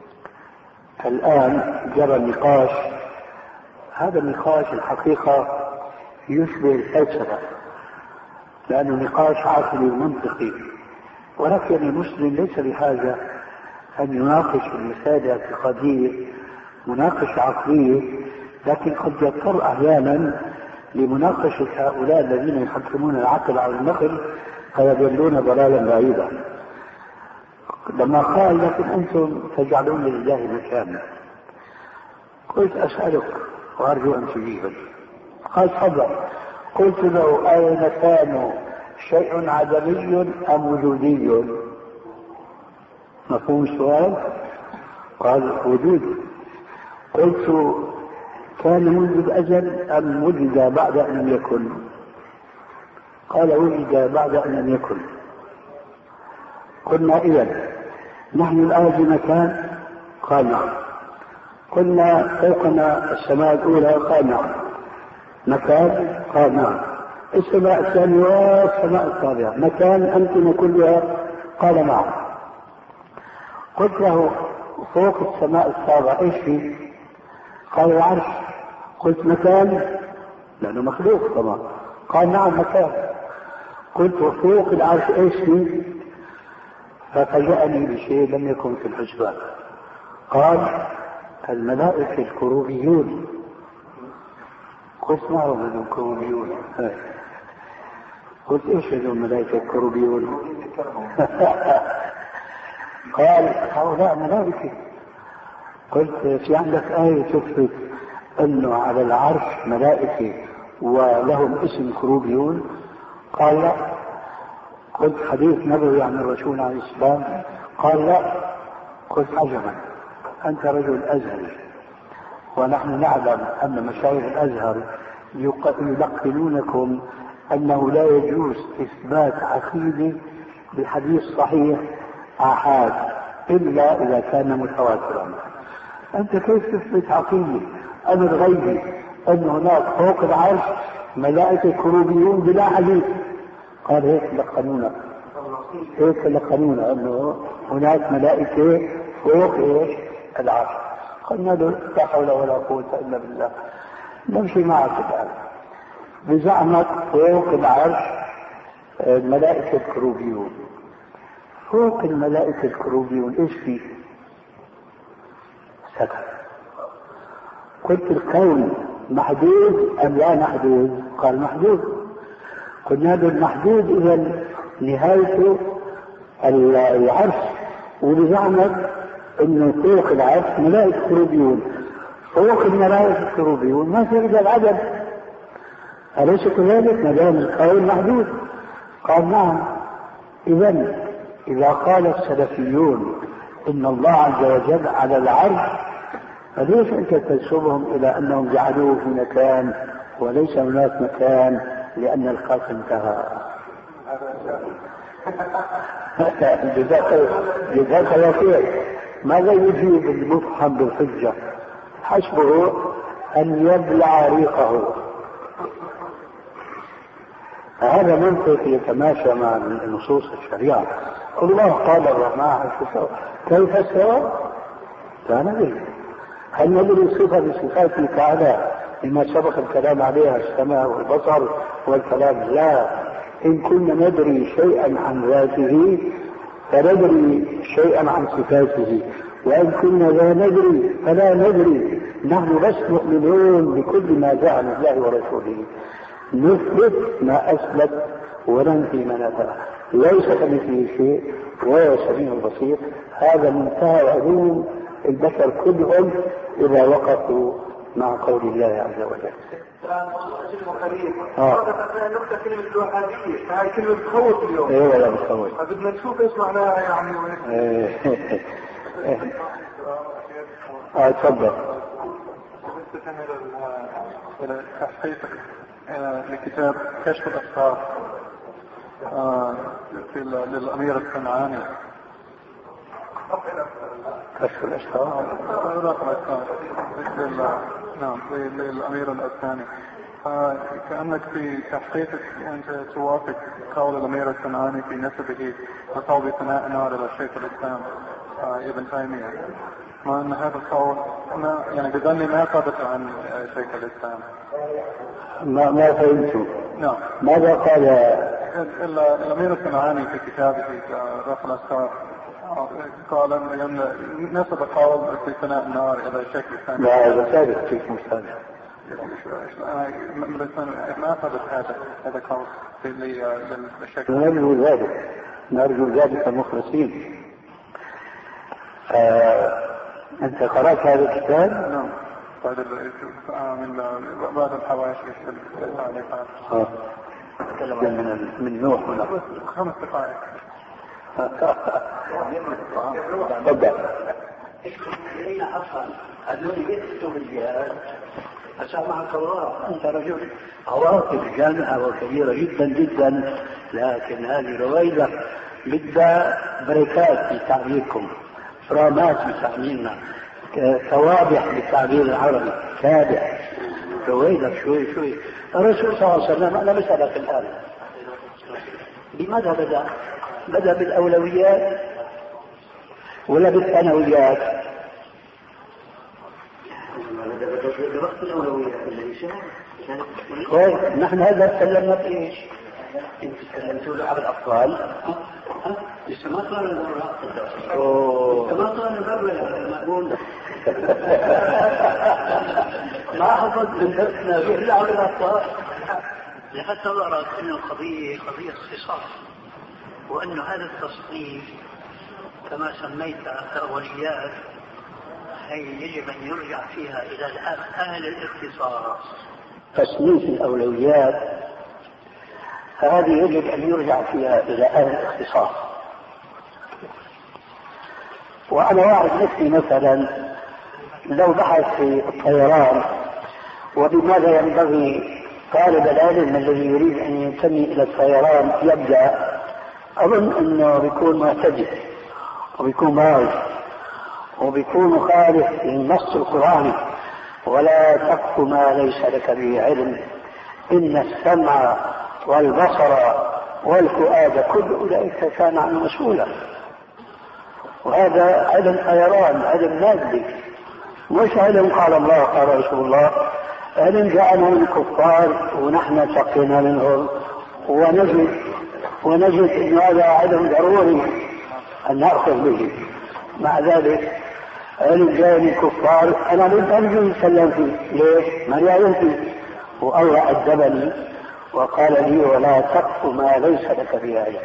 الآن جرى النقاش. هذا النقاش الحقيقة يشبه الفلسفة، لأنه نقاش عقلي ومنطقي، ولكن المسلم ليس بحاجة أن يناقش المسائل الاعتقادية مناقشة عقلية، لكن قد يضطر أحيانا لمناقشة هؤلاء الذين يحكمون العقل على النقل فيضلون ضلالا بعيدا. لما قال لكن أنتم تجعلون لله مكانا، قلت أسألك وأرجو أن تجيبني. قال تفضل. قلت له أين كان شيء عدمي أم وجودي؟ مفهوم السؤال؟ قال وجود. قلت كان منذ الأزل أم وجد بعد أن لم يكن؟ قال وجد بعد أن لم يكن. قلنا إذن نحن الآن في مكان؟ قال نعم. قلنا فوقنا السماء الأولى قال نعم. مكان قال نعم. السماء الثانية والسماء السابعة مكان أنتم كلها قال نعم. قلت له فوق السماء السابعة ايش فيه؟ قال العرش. قلت مكان لأنه مخلوق طبعا. قال نعم مكان. قلت وفوق العرش ايش فيه؟ ففاجأني بشيء لم يكن في الحسبان. قال الملائكة الكروبيون. قلت ما هو من الكروبيون؟ قلت ايش هذول الملائكة الكروبيون؟ قال هؤلاء ملائكة. قلت في عندك آية تثبت انه على العرش ملائكة ولهم اسم كروبيون؟ قال لا. قلت حديث نبوي عن الرسول عليه السلام؟ قال لا. قلت عجبا أنت رجل أزهري ونحن نعلم أن مشايخ الأزهر يلقنونكم أنه لا يجوز إثبات عقيدة بحديث صحيح آحاد إلا إذا كان متواترا. أنت كيف تثبت عقيدة أمر غيبي أن هناك فوق العرش ملائكة كروبيون بلا حديث؟ قال هيك لقنونا هيك لقنونا أنه هناك ملائكة فوق إيش العرش. قلنا له لا حول ولا قوة إلا بالله نمشي معك الآن. بزعمك فوق العرش الملائكة الكروبيون. فوق الملائكة الكروبيون ايش فيه؟ سكت. قلت الكون محدود أم لا محدود؟ قال محدود. قلنا له المحدود إذا نهايته العرش، وبزعمك انه فوق العرش ملائكة كروبيون. فوق الملائكة الكروبيون ما في إلا العدد، أليس كذلك؟ ما دام الكون محدود. قال نعم. إذا إذا قال السلفيون إن الله عز وجل على العرش فليش أنت تنسبهم إلى أنهم جعلوه في مكان وليس هناك مكان لأن الخلق انتهى؟ جزاك الله خير. ماذا يجيب المفهم بالحجة؟ حسبه أن يبلع ريقه. هذا منطق يتماشى مع نصوص الشريعة. الله قال الرحمن كيف استوى؟ لا ندري. هل ندري صفة بصفاته تعالى لما سبق الكلام عليها السماء والبصر والكلام؟ لا. إن كنا ندري شيئا عن ذاته فندري شيئا عن صفاته، وإن كنا لا ندري فلا ندري. نحن بس مؤمنون بكل ما جاء عن الله ورسوله، نثبت ما أثبت وننفي ما نفى. ليس كمثله شيء وهو السميع البصير. هذا منتهى علوم البشر كلهم إذا وقفوا مع قول الله عز وجل. اه نقطة كلمة الوهابية، هاي كلمة تخوف اليوم. ايه ولا بتخوف. بدنا نشوف ايش معناها يعني. اه تفضل. بالنسبة إلى تحقيق لكتاب كشف الأسرار للأمير الصنعاني. كشف الأسرار. نعم للأمير الثاني. كأنك في تحقيقك أنت توافق قول الأمير الصنعاني في نسبه وقول ثناء نار إلى الشيخ الإسلام ابن تيمية، مع أن هذا القول ما يعني بظني ما ثبت عن شيخ الإسلام. ما ما فهمت. نعم. ماذا قال الأمير الصنعاني في كتابه رفع الأسرار؟ قال أن نسب قول في ثناء النار إلى الشيخ الإسلام. لا هذا ثابت في مستند. ما ثبت هذا هذا قول للشيخ. نرجو ذلك نرجو ذلك المخلصين. آه، أنت قرأت هذا الكتاب؟ نعم. بعد من بعد الحواشي في التعليقات. آه. من من نوح هنا. خمس دقائق. تفضل. إلينا أصلا هذول يكتبوا الجهاد أسامحك الله. أنت رجل عواطف جامعة وكبيرة جدا جدا، لكن هذه رويدة بدها بريكات في تعليقكم، فرامات في تعليمنا. كوابح بالتعبير العربي، تابع رويدك شوي شوي. الرسول صلى الله عليه وسلم أنا بسألك الآن بماذا بدأ؟ بدأ بالأولويات ولا بالثانويات؟ بوقت الأولويات الذي كويس. نحن هذا تكلمنا في ايش؟ انت تكلمتوا له على الأطفال. لسه ما صار البر. لسه ما صار البر مقبول. ما حفظ من درسنا إلا على الأطفال. لقد تظهرت أن القضية قضية اختصاص، وأن هذا التصنيف كما سميتها كأوليات هي يجب أن يرجع فيها إلى أهل الاختصاص. تصنيف الأولويات هذه يجب أن يرجع فيها إلى أهل الاختصاص. وأنا أعرف نفسي مثلا لو بحث في الطيران وبماذا ينبغي طالب العلم الذي يريد أن ينتمي إلى الطيران يبدأ، أظن أنه بيكون معتدل وبيكون ماوي وبيكون مخالف للنص القرآني، ولا تقف ما ليس لك به علم، إن السمع والبصر والفؤاد كل أولئك كان عنه مسؤولا. وهذا علم طيران، علم مادي، مش علم قال الله قال رسول الله، علم جاءنا من الكفار ونحن تقينا منهم، ونجد ونجد أن هذا علم ضروري أن نأخذ به. مع ذلك علم جاء من الكفار أنا من أرجو يسلم فيه. ليش؟ ما يعلم فيه. والله أدبني وقال لي ولا تقف ما ليس لك به علم.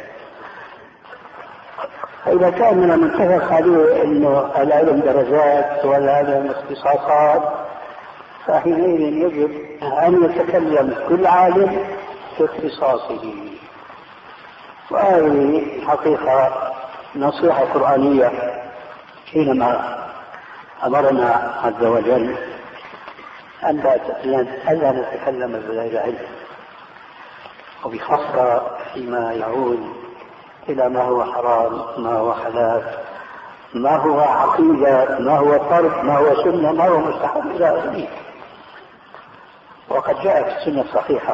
فإذا كان من المتفق عليه أنه العلم درجات والعلم اختصاصات، فحينئذ يجب أن يتكلم كل عالم في اختصاصه. وهذه حقيقة نصيحة قرآنية حينما أمرنا عز وجل أن لا نتكلم بغير علم، وبخاصة فيما يعود إلى ما هو حرام، ما هو حلال، ما هو عقيدة، ما هو فرض، ما هو سنة، ما هو مستحب إلى آخره. وقد جاء في السنة الصحيحة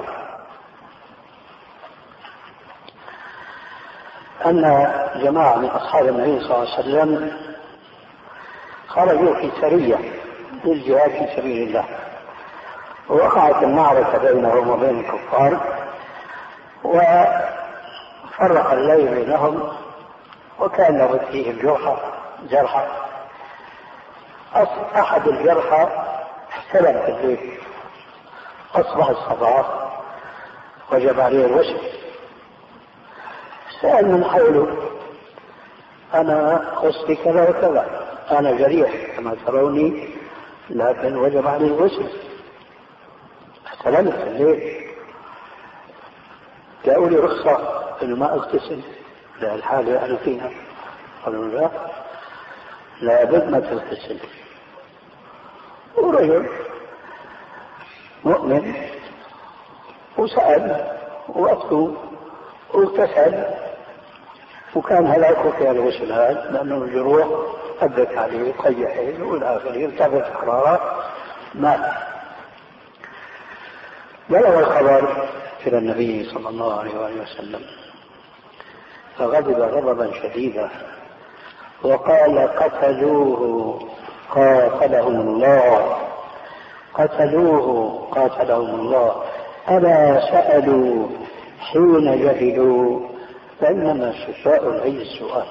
أن جماعة من أصحاب النبي صلى الله عليه وسلم خرجوا في سرية للجهاد في سبيل الله، ووقعت المعركة بينهم وبين الكفار، وفرق الليل بينهم، وكان له فيهم جرحى جرحى أحد الجرحى احتلم في الليل، أصبح الصباح وجب عليه الوسع. سأل من حوله أنا قصدي كذا وكذا، أنا جريح كما تروني، لكن وجب عليه الوسع، احتلمت في الليل، جاءوا لي رخصة إنه ما أغتسل للحالة أنا فيها. قالوا لا، لابد ما تغتسل. ورجل مؤمن وسأل وأفتوا واغتسل، وكان هلاكه في الغسل هذا لأنه الجروح أدت عليه قيحين والآخر ارتفعت حرارة مات. بلغ الخبر إلى النبي صلى الله عليه وآله وسلم، فغضب غضبا شديدا وقال قتلوه قاتلهم الله، قتلوه قاتلهم الله، ألا سألوا حين جهلوا، فإنما شفاء العي السؤال.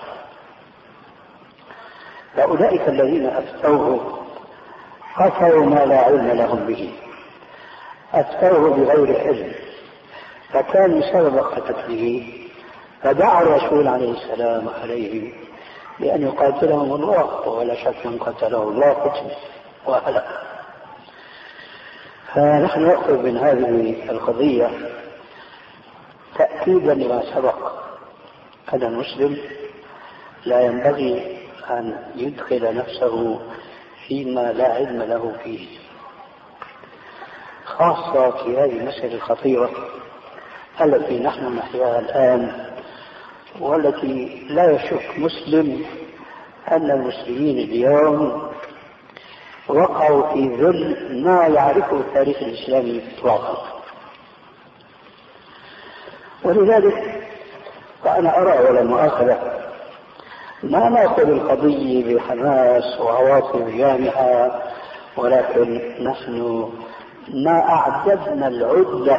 فأولئك الذين أفتوه قتلوا ما لا علم لهم به، أفتوه بغير علم، فكان سبب قتله، فدعا الرسول عليه السلام عليه بأن يقاتلهم الله، ولا شك من قتله الله قتل وهلك. فنحن نأخذ من هذه القضية تأكيدا لما سبق أن المسلم لا ينبغي أن يدخل نفسه فيما لا علم له فيه، خاصة في هذه المسألة الخطيرة التي نحن نحياها الآن، والتي لا يشك مسلم أن المسلمين اليوم وقعوا في ظل ما يعرفه التاريخ الإسلامي إطلاقا. ولذلك فأنا أرى ولا مؤاخذة ما نأخذ القضية بحماس وعواطف جامحة، ولكن نحن ما أعددنا العدة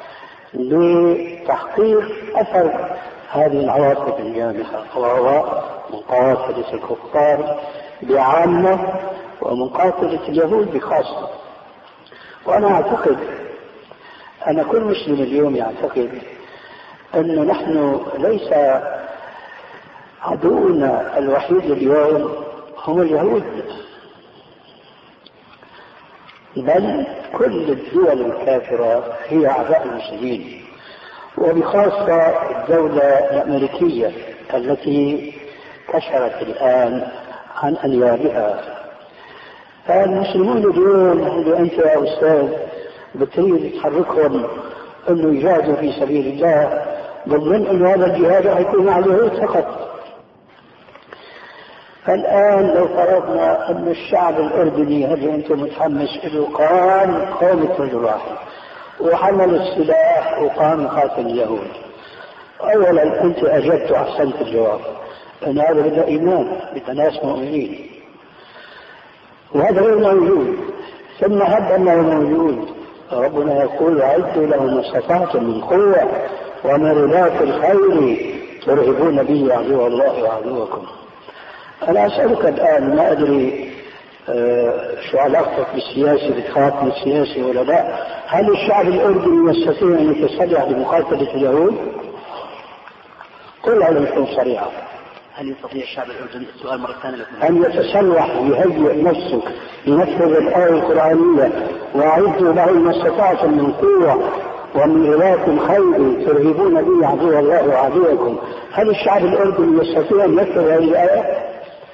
لتحقيق أثر هذه العواطف الجامحة، وهو مقاتلة الكفار بعامة ومقاتلة اليهود بخاصة. وأنا أعتقد أن كل مسلم اليوم يعتقد أن نحن ليس عدونا الوحيد اليوم هم اليهود، بل كل الدول الكافرة هي أعداء المسلمين، وبخاصة الدولة الأمريكية التي كشرت الآن عن أنيابها. فالمسلمون اليوم اللي أنت يا أستاذ بتريد تحركهم أنه يجاهدوا في سبيل الله، ضمن أن هذا الجهاد يكون على اليهود فقط. فالآن لو فرضنا أن الشعب الأردني هل أنت متحمس له قام قومة رجل واحد وحمل السلاح وقام قاتل اليهود، أولا أنت أجبت وأحسنت الجواب أن هذا بدأ إيمان، بدأ ناس مؤمنين، وهذا غير موجود. ثم هب أنه موجود، ربنا يقول أعدوا له ما استطعتم من قوة ومن رباط الخير ترهبون به عدو الله وعدوكم. أنا أسألك الآن، ما أدري آه شو علاقتك بالسياسة، بتخاف من السياسة ولا لا؟ هل الشعب الأردني يستطيع أن يتسلح لمقاتلة اليهود؟ قل على يكون صريحة. هل يستطيع الشعب الأردني، السؤال مرة ثانية، أن يتسلح ويهيئ نفسه لنفذ الآية القرآنية وأعدوا له ما استطعتم من قوة ومن رباط الخيل ترهبون به عدو الله وعدوكم؟ هل الشعب الأردني يستطيع أن ينفذ هذه الآية؟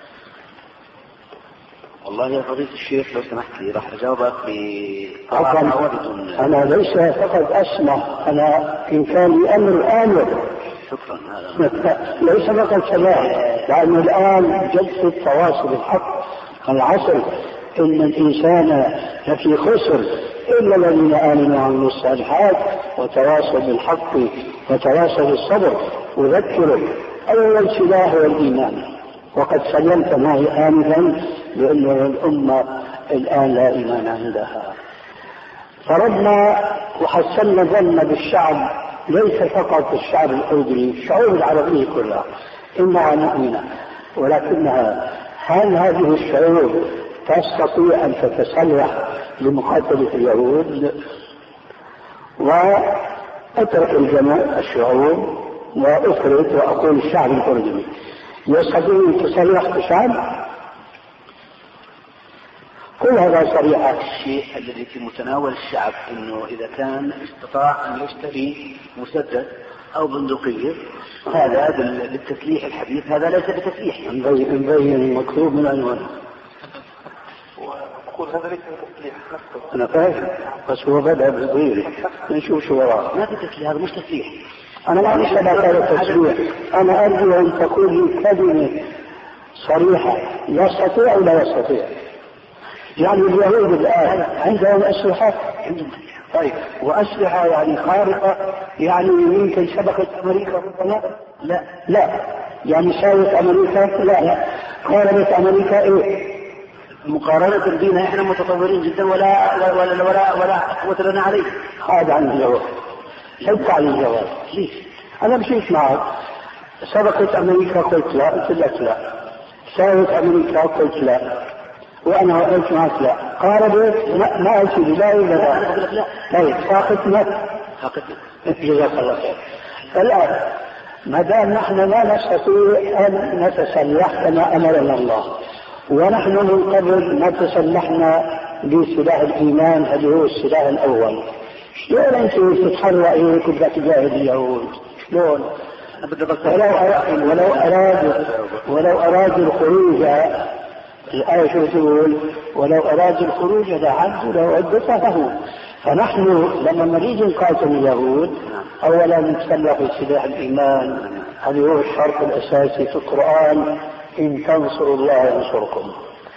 والله يا فضيلة الشيخ لو سمحت لي راح أجاوبك بطبعا. أنا ليس فقط أسمع، أنا إن كان لي أمر آمر. شكرا. هذا ليس فقط سماع، لأن الآن جلسة تواصل الحق العصر إن الإنسان لفي خسر إلا الذين آمنوا وعملوا الصالحات وتواصوا بالحق وتواصوا بالصبر. أذكرك أول سلاح هو الإيمان، وقد سلمت معي آنفا لأن الأمة الآن لا إيمان عندها. فرضنا وحسنا ظن بالشعب، ليس فقط الشعب الأردني، الشعوب العربية كلها إنها مؤمنة، ولكنها هل هذه الشعوب تستطيع أن تتسلح لمقاتلة اليهود؟ وأترك الجميع الشعوب وأفرد وأقول الشعب الأردني يستطيع أن يتسلح كشعب؟ كل هذا صريحة. الشيء الذي في متناول الشعب انه اذا كان استطاع ان يشتري مسدس او بندقية، هذا بالتسليح الحديث، هذا ليس بتسليح. مبين مكتوب من عنوان. وأقول هذا ليس بتسليح نفسه. أنا فاهم، بس هو بدأ بصغيره نشوف شو وراه. ما في تسليح، هذا مش تسليح. أنا ما أعرف هذا التسليح. أنا أرجو أن تكون لي كلمة صريحة، يستطيع ولا يستطيع؟ يعني اليهود الآن عندهم أسلحة، عندهم طيب، وأسلحة يعني خارقة، يعني يمكن سبقت أمريكا ربما؟ لا لا، يعني ساوت أمريكا؟ لا لا، قاربت أمريكا إيه؟ مقارنة بنا إحنا متطورين جدا ولا ولا ولا ولا قوة لنا عليه. هذا عن الجواب، حط على الجواب. ليش؟ أنا مشيت معك، سبقت أمريكا قلت لا، قلت لك لا، ساوت أمريكا قلت لا، وأنا قلت معك لا، قاربت ما ما قلت لي لا ولا لا. أنا أقول لك لا. طيب ساقطنا، ساقطنا. جزاك الله خير. الآن ما دام نحن لا نستطيع أن نتسلح كما أمرنا الله، ونحن من قبل ما تسلحنا بسلاح الإيمان الذي هو السلاح الأول، شلون أنت تتحرى إليك بدك تجاهد اليهود؟ شلون؟ ولو ولو أرادوا ولو أرادوا الخروج، الآية شو تقول؟ ولو أرادوا الخروج لعدوا له عدته. فنحن لما نريد نقاتل اليهود أولا نتسلح بسلاح الإيمان، هذا هو الشرط الأساسي في القرآن: إن تنصروا الله ينصركم.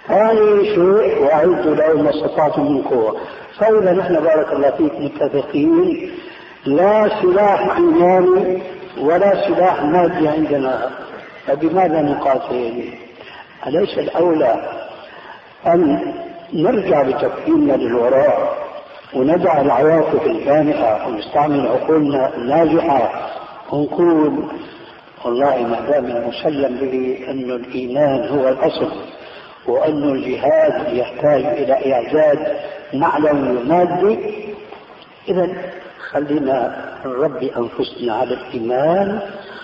ثاني شيء وأعدوا لهم ما استطعتم من قوة. فإذا نحن بارك الله فيك متفقين لا سلاح إيماني ولا سلاح مادي عندنا، فبماذا نقاتل؟ أليس الأولى أن نرجع بتفكيرنا للوراء وندع العواطف الجامعة ونستعمل عقولنا الناجحة ونقول والله ما دام المسلم به أن الإيمان هو الأصل وأن الجهاد يحتاج إلى إعداد معنوي ومادي، إذا خلينا نربي أنفسنا على الإيمان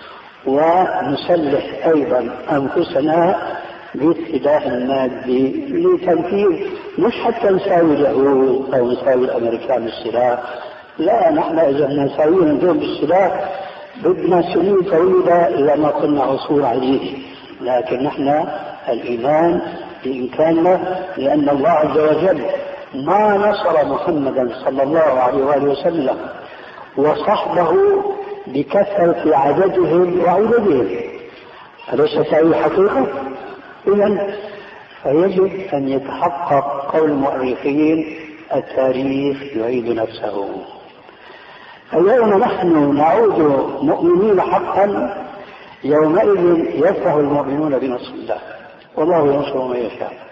ونسلح أيضا أنفسنا بالسلاح المادي لتنفيذ، مش حتى نساوي اليهود أو نساوي الأمريكان بالسلاح، لا، نحن إذا نساويهم اليوم بالسلاح بدنا سنين طويلة إذا ما كنا عصور عليه، لكن نحن الإيمان بإمكاننا، لأن الله عز وجل ما نصر محمدا صلى الله عليه وآله وسلم وصحبه بكثرة عددهم وعددهم، أليست هذه حقيقة؟ إذن فيجب أن يتحقق قول المؤرخين التاريخ يعيد نفسه. اليوم نحن نعود مؤمنين حقا، يومئذ يفرح المؤمنون بنصر الله، والله ينصر من يشاء.